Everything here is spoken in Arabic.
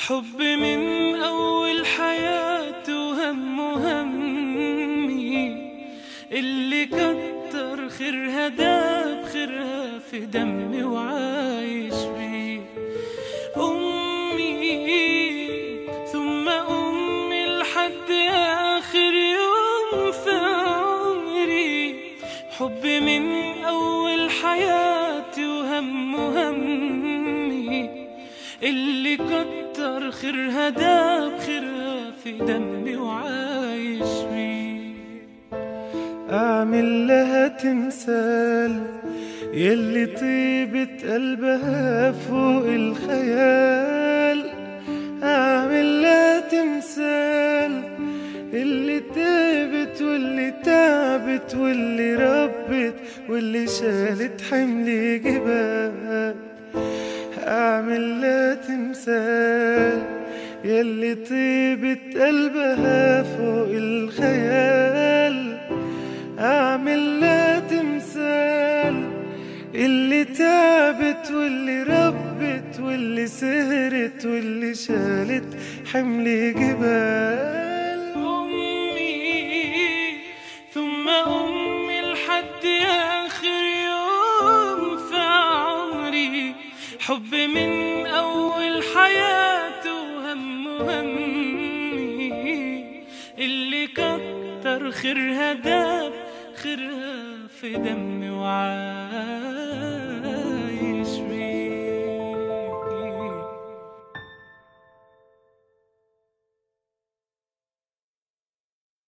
حب من أول حياتي همي اللي كتر خيرها داب خيرها في دمي وعايش بيه. أمي ثم أمي لحد آخر يوم في عمري. حب من أول حياتي همي اللي كتر خيرها داب خيرها في دمي وعايش بيه. أعمل لها تمثال يلي طيبة قلبها فوق الخيال. أعمل لها تمثال اللي تعبت واللي تعبت واللي ربت واللي شالت حمل جبال. أعمل لها تمثال يلي طيبة قلبها فوق الخيال. أعمل لها تمثال اللي تعبت واللي ربت واللي سهرت واللي شالت حمل جبال. أمي ثم أمي لحد آخر يوم في عمري. حب من أول حياتي همي اللي كتر خيرها داب خيرها في دمي وعاش